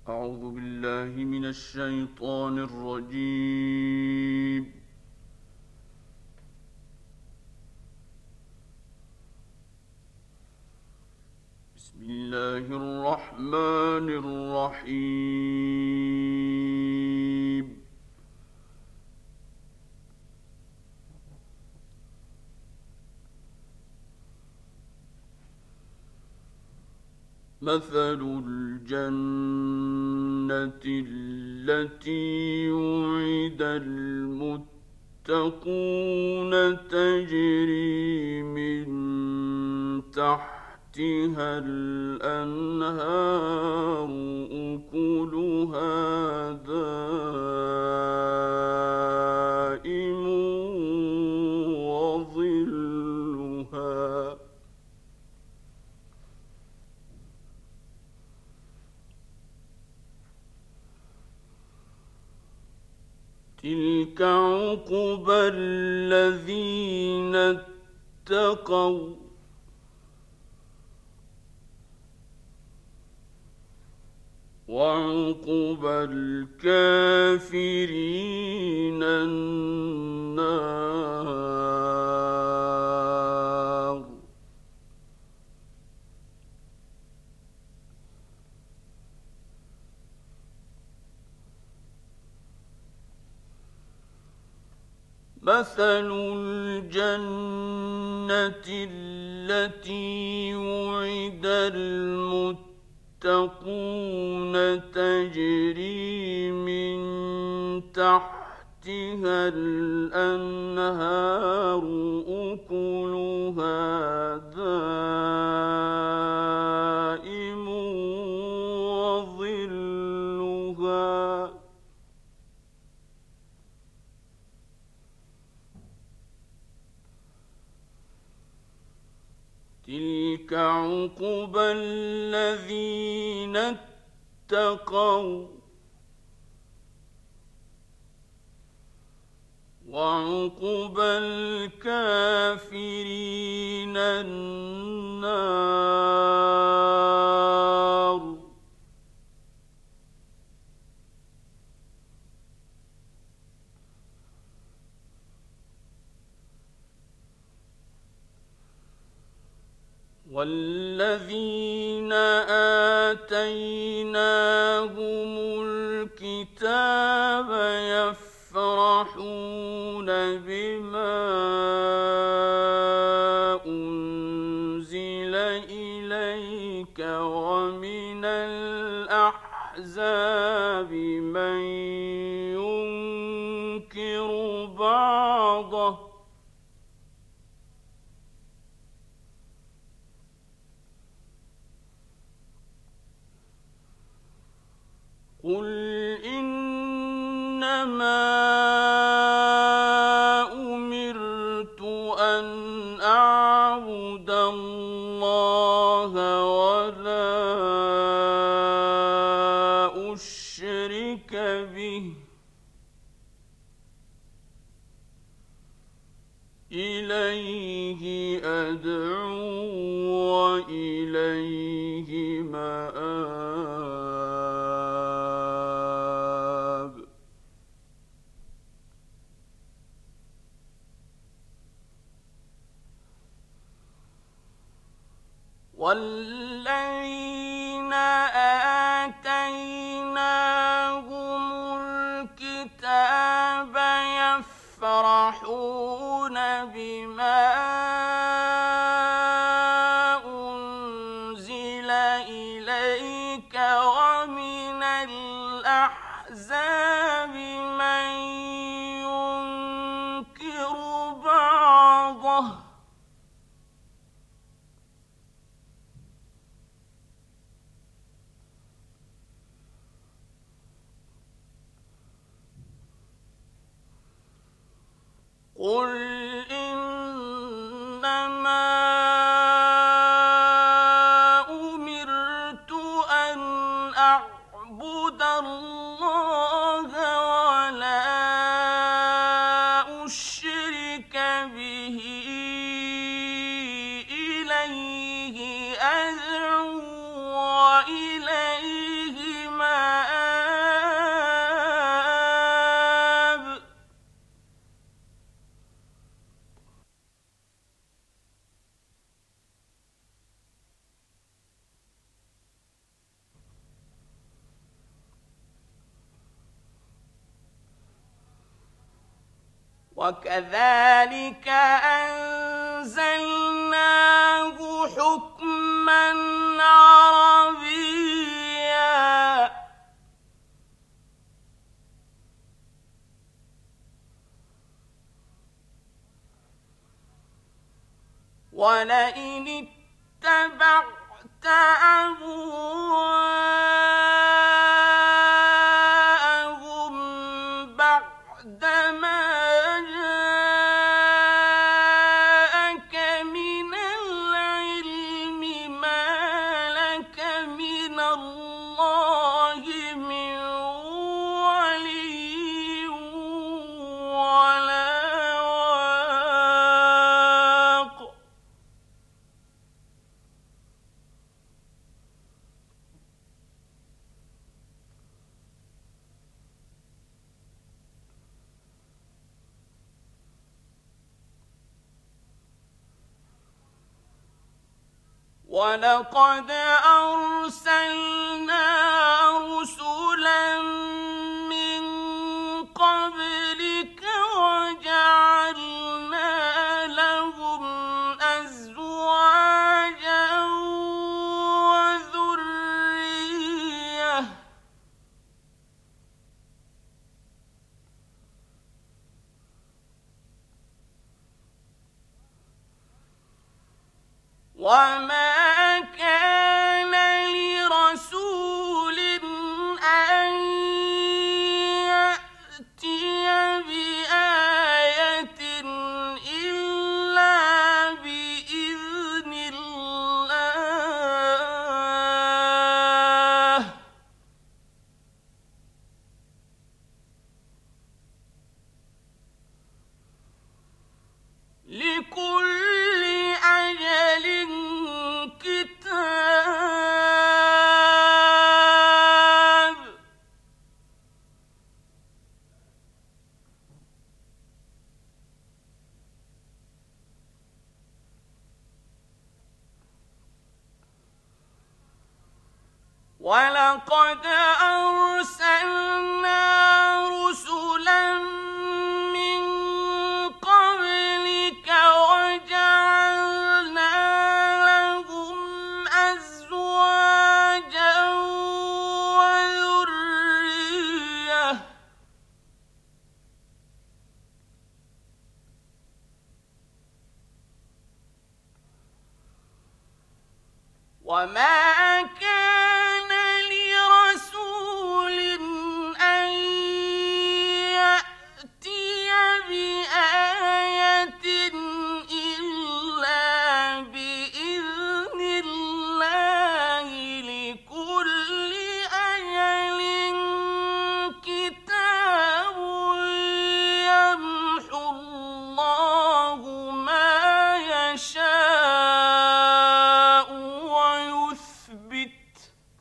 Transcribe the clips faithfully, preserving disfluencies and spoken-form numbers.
أعوذ بالله من الشيطان الرجيم. بسم الله الرحمن الرحيم. مثل الجنة التي وعد المتقون تجري من تحتها الأنهار أكلها دائم وظلها تلك عقبى الذين اتقوا وعقبى الكافرين النار. مثل الجنة التي وعد المتقون تجري من تحتها الأنهار أكلها دائم وظلها تلك عقبى الذين اتقوا وعقبى الكافرين النار. والذين آتيناهم الكتاب يفرحون بما أنزل إليك ومن الأحزاب من ينكر بعضه قل إنما أمرت أن أعبد الله ولا أشرك به إليه أدعو وإليه مآب. والذين آتيناهم الكتاب يفرحون بما أنزل إليك ومن الأحزاب من ينكر بعضه قل إنما أمرت أن أعبد الله ولا أشرك به إليه أدعو وإليه مآب. وكذلك أنزلناه حكما عربيا ولئن اتبعت أهواءهم بعدما جاءك من العلم ما لك من الله من ولي ولا واق ولقد أرسلنا رسلا من قبلك وجعلنا لهم أزواجا وذرية وما كان لرسول أن يأتي بآية إلا بإذن الله لكل أجل كتاب ولقد أرسلنا رسلا من قبلك وجعلنا لهم أزواجا وذرية وما كان لرسول أن يأتي بآية إلا بإذن الله لكل أجل كتاب يمحو الله ما يشاء ويثبت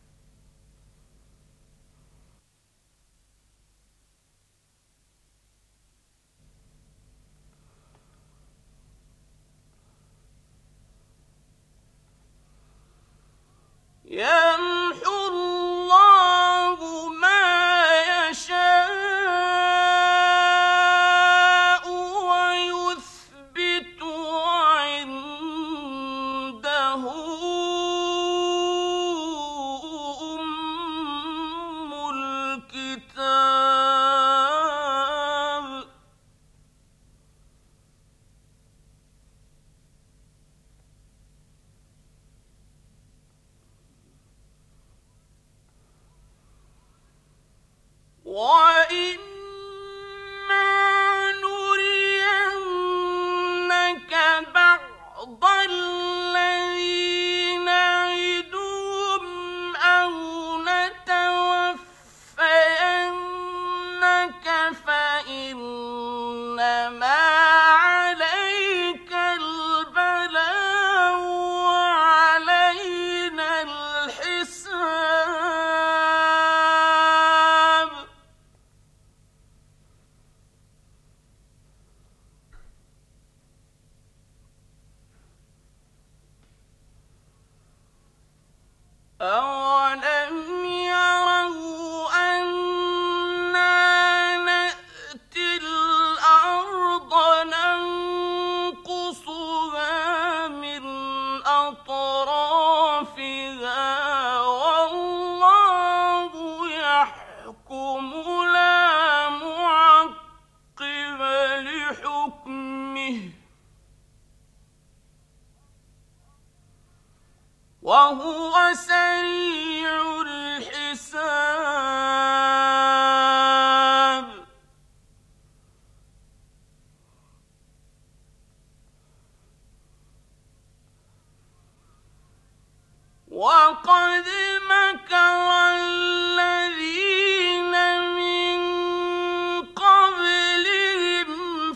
يمحو الله ما يشاء ويثبت وعنده أم الكتاب وإما نرينك بعض الذي نعدهم أو نتوفينك فإنما عليك البلاغ وعلينا الحساب أولم يروا أنا نأتي الأرض وهو سريع الحساب وقد مكر الذين من قبلهم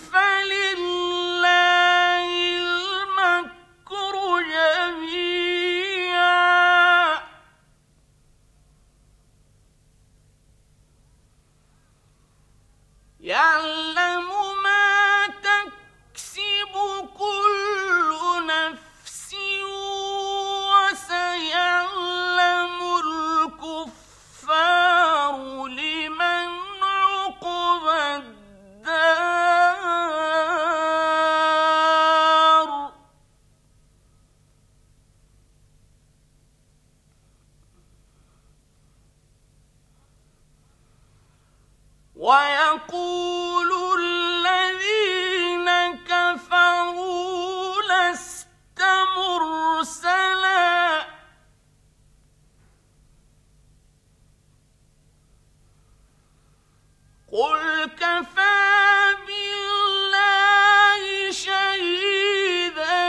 فلله المكر جميعا يعلم ما تكسب كل نفس وسيعلم الكفار لمن عقبى الدار ويقول الذين كفروا لست مرسلا قل كفى بالله شهيدا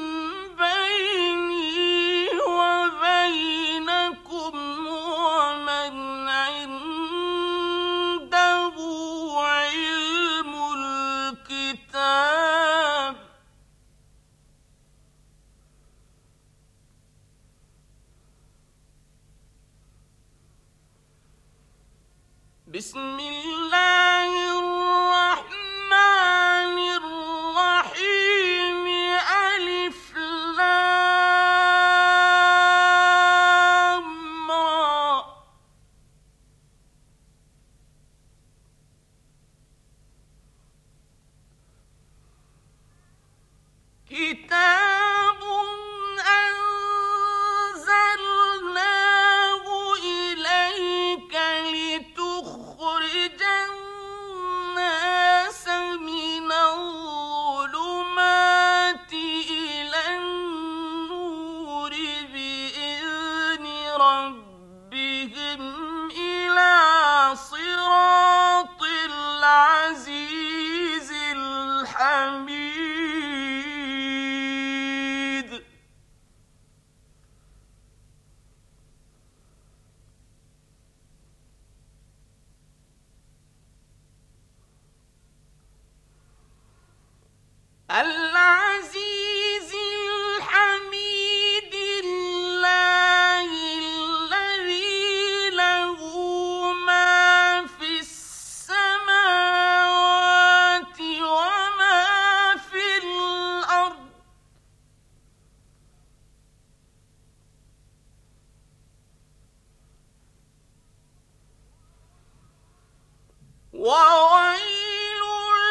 بيني وبينكم ومن عنده علم الكتاب بسم الله الرحمن الرحيم ألف لام را كتاب أنزلناه إليك لتخرج الناس من الظلمات إلى النور بإذن ربهم إلى صراط العزيز الحميد العزيز الحميد الله الذي له ما في السماوات وما في الأرض وويل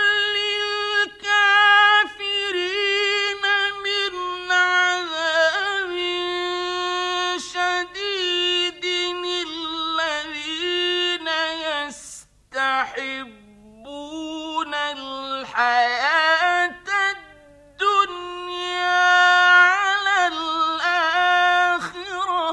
للكافرين من عذاب شديد الذين يستحبون الحياة الدنيا على الآخرة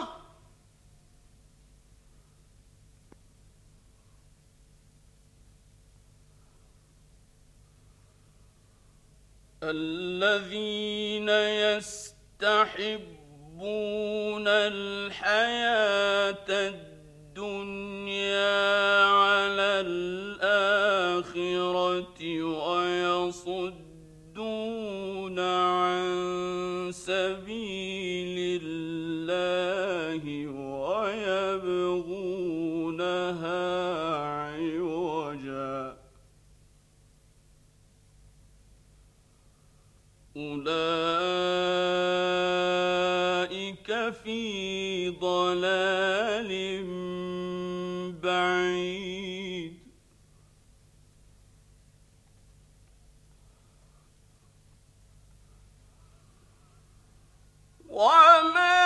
الذين يستحبون الحياة الدنيا على الآخرة ويصدون عن سبيل الله ويبغونها عوجا أولئك في ضلال بعيد وما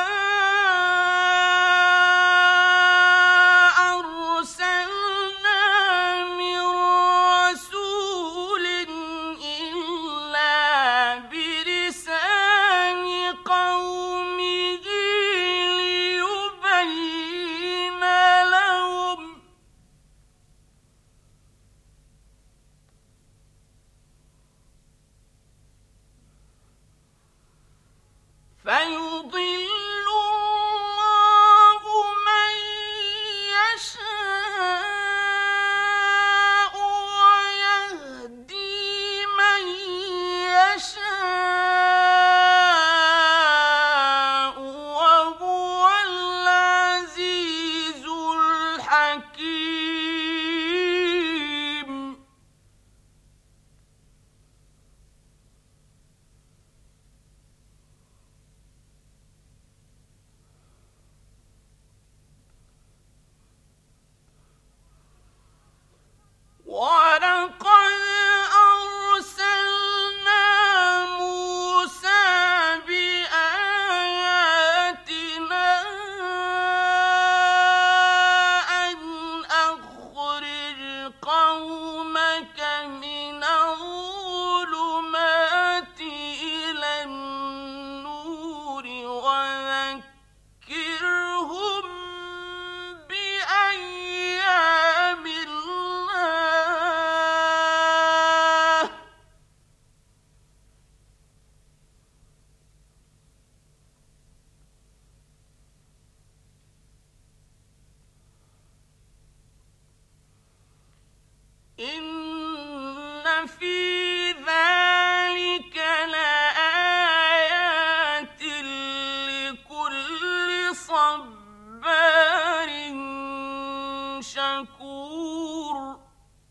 شكور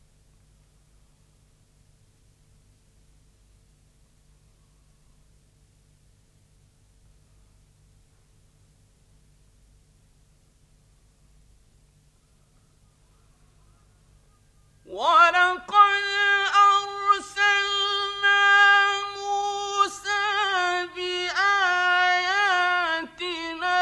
ولقد أرسلنا موسى بآياتنا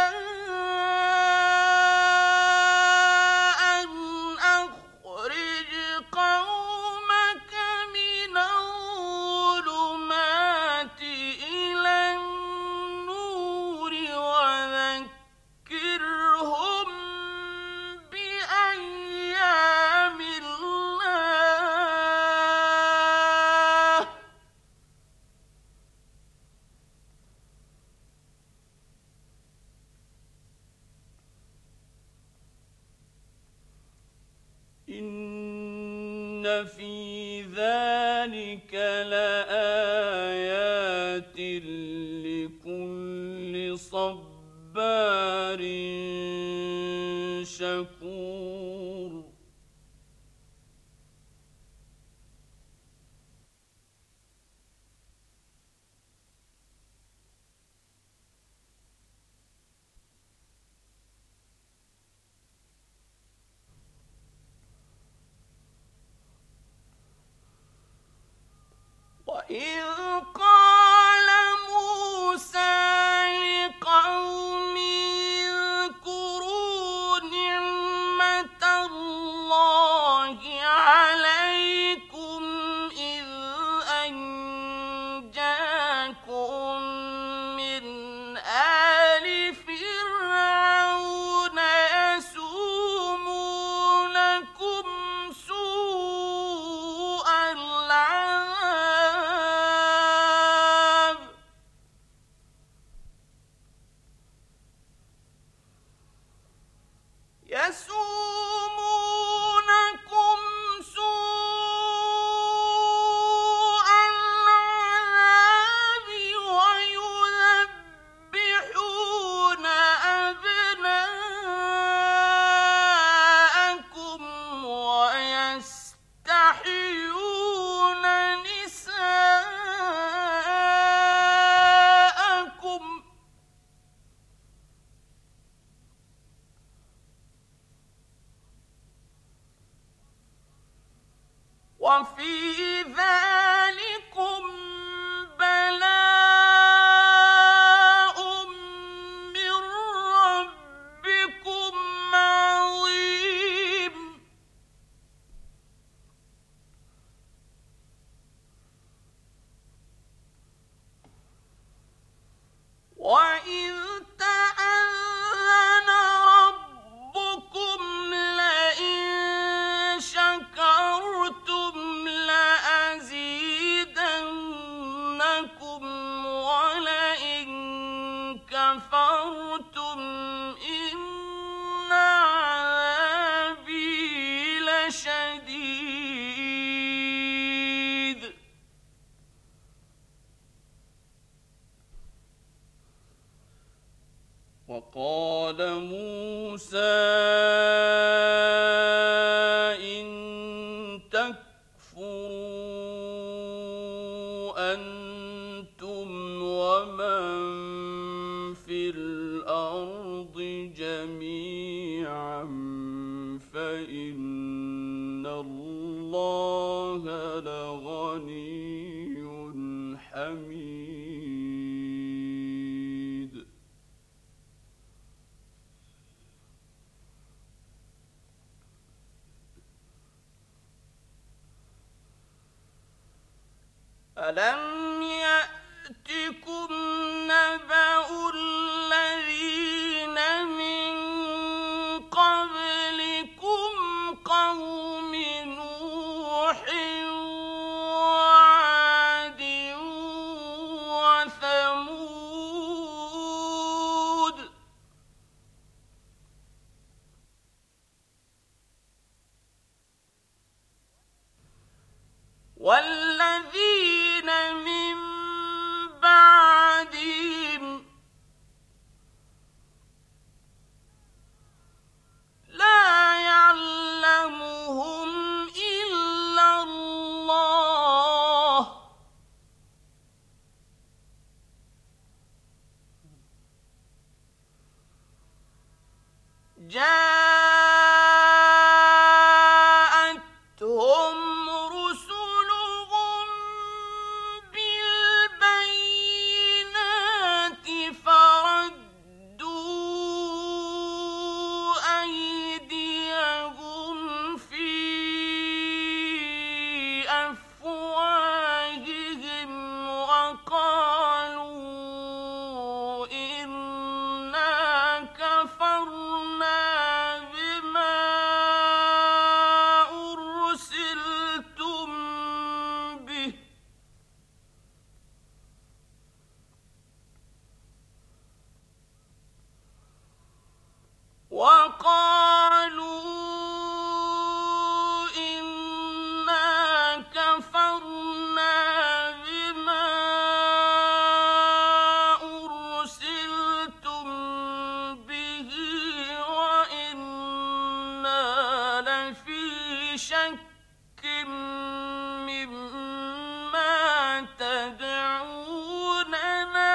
أن أخرج قومك من الظلمات إلى النور وذكرهم بأيام الله إن في ذلك لآيات لكل صبار شكور وإذ قال موسى لقومه اذكروا نعمة الله عليكم إذ أنجاكم من آل فرعون يسومونكم سوء العذاب يسومونكم سوء العذاب ويذبحون أبناءكم ويستحيون نساءكم وفي ذلكم بلاء من ربكم عظيم وإذ تأذن ربكم لئن شكرتم لأزيدنكم ولئن كفرتم إن عذابي لشديد وقال موسى إن تكفروا أنتم ومن في الأرض جميعا فإن الله لغني حميد ألم يأتكم نبأ الذين من قبلكم قوم نوح وعاد وثمود والذين من بعدهم لا يعلمون جاءتهم رسلهم بالبينات فردوا أيديهم في أفواههم وقالوا إنا كفرنا بما أرسلتم به وقالوا إنا كفرنا بما أرسلتم به وإنا لفي شك مما تدعوننا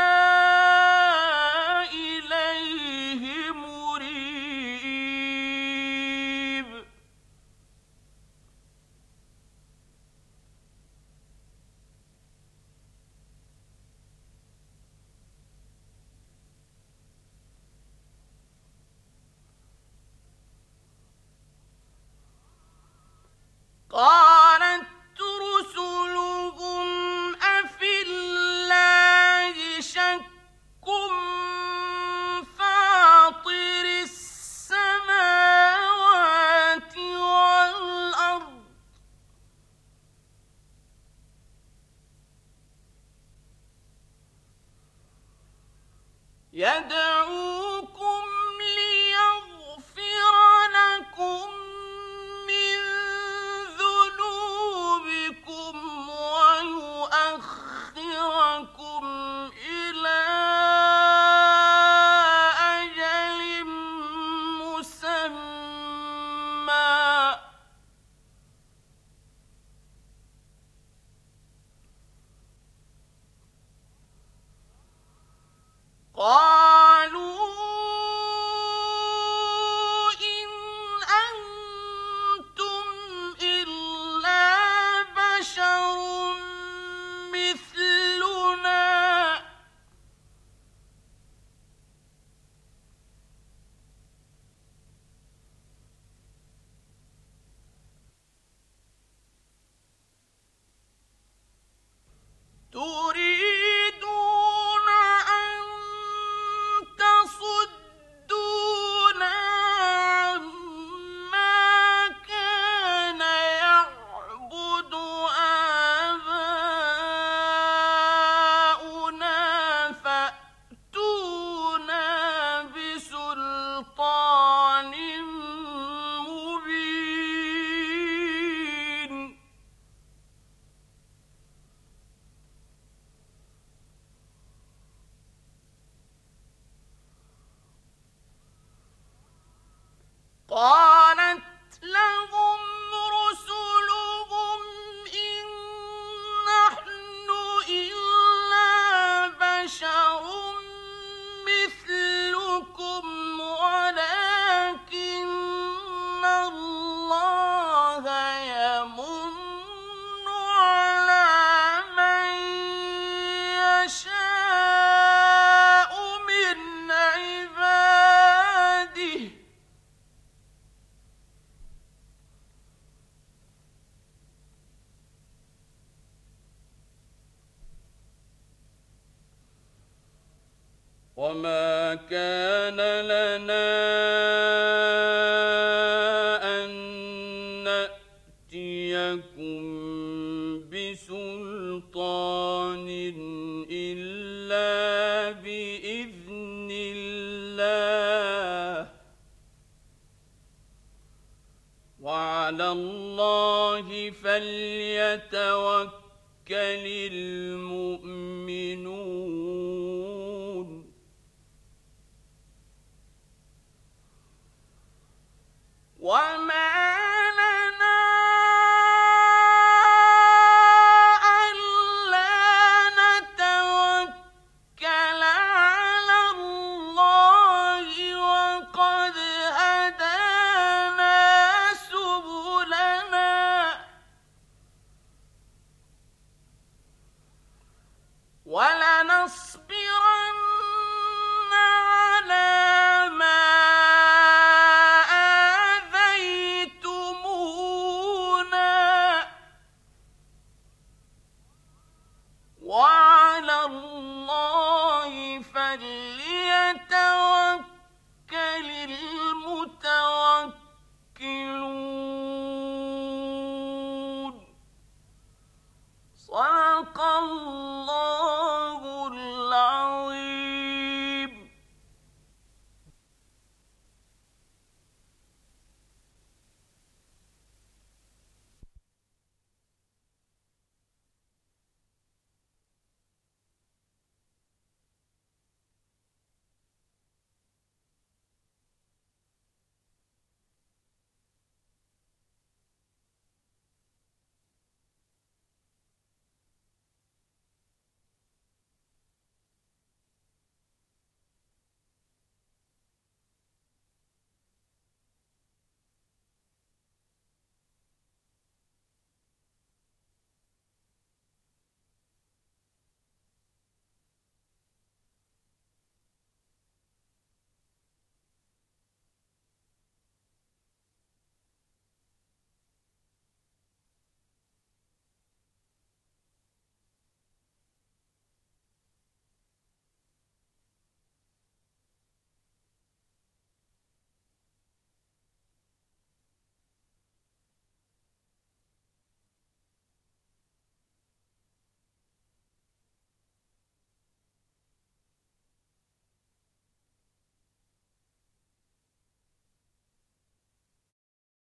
إليه مريب قالت رسلهم أفي الله شك فاطر السماوات والأرض يدعوكم ليغفر لكم من ذنوبكم ويؤخركم إلى أجل مسمى قالوا إن أنتم إلا بشر مثلنا تريدون أن تصدونا عما كان يعبد آباؤنا فأتونا بسلطان مبين قالت لهم رسلهم إن نحن إلا بشر مثلكم ولكن الله يمن على من يشاء من عباده وما كان لنا أن نأتيكم بسلطان إلا بإذن الله وعلى الله فليتوكل المؤمنون وما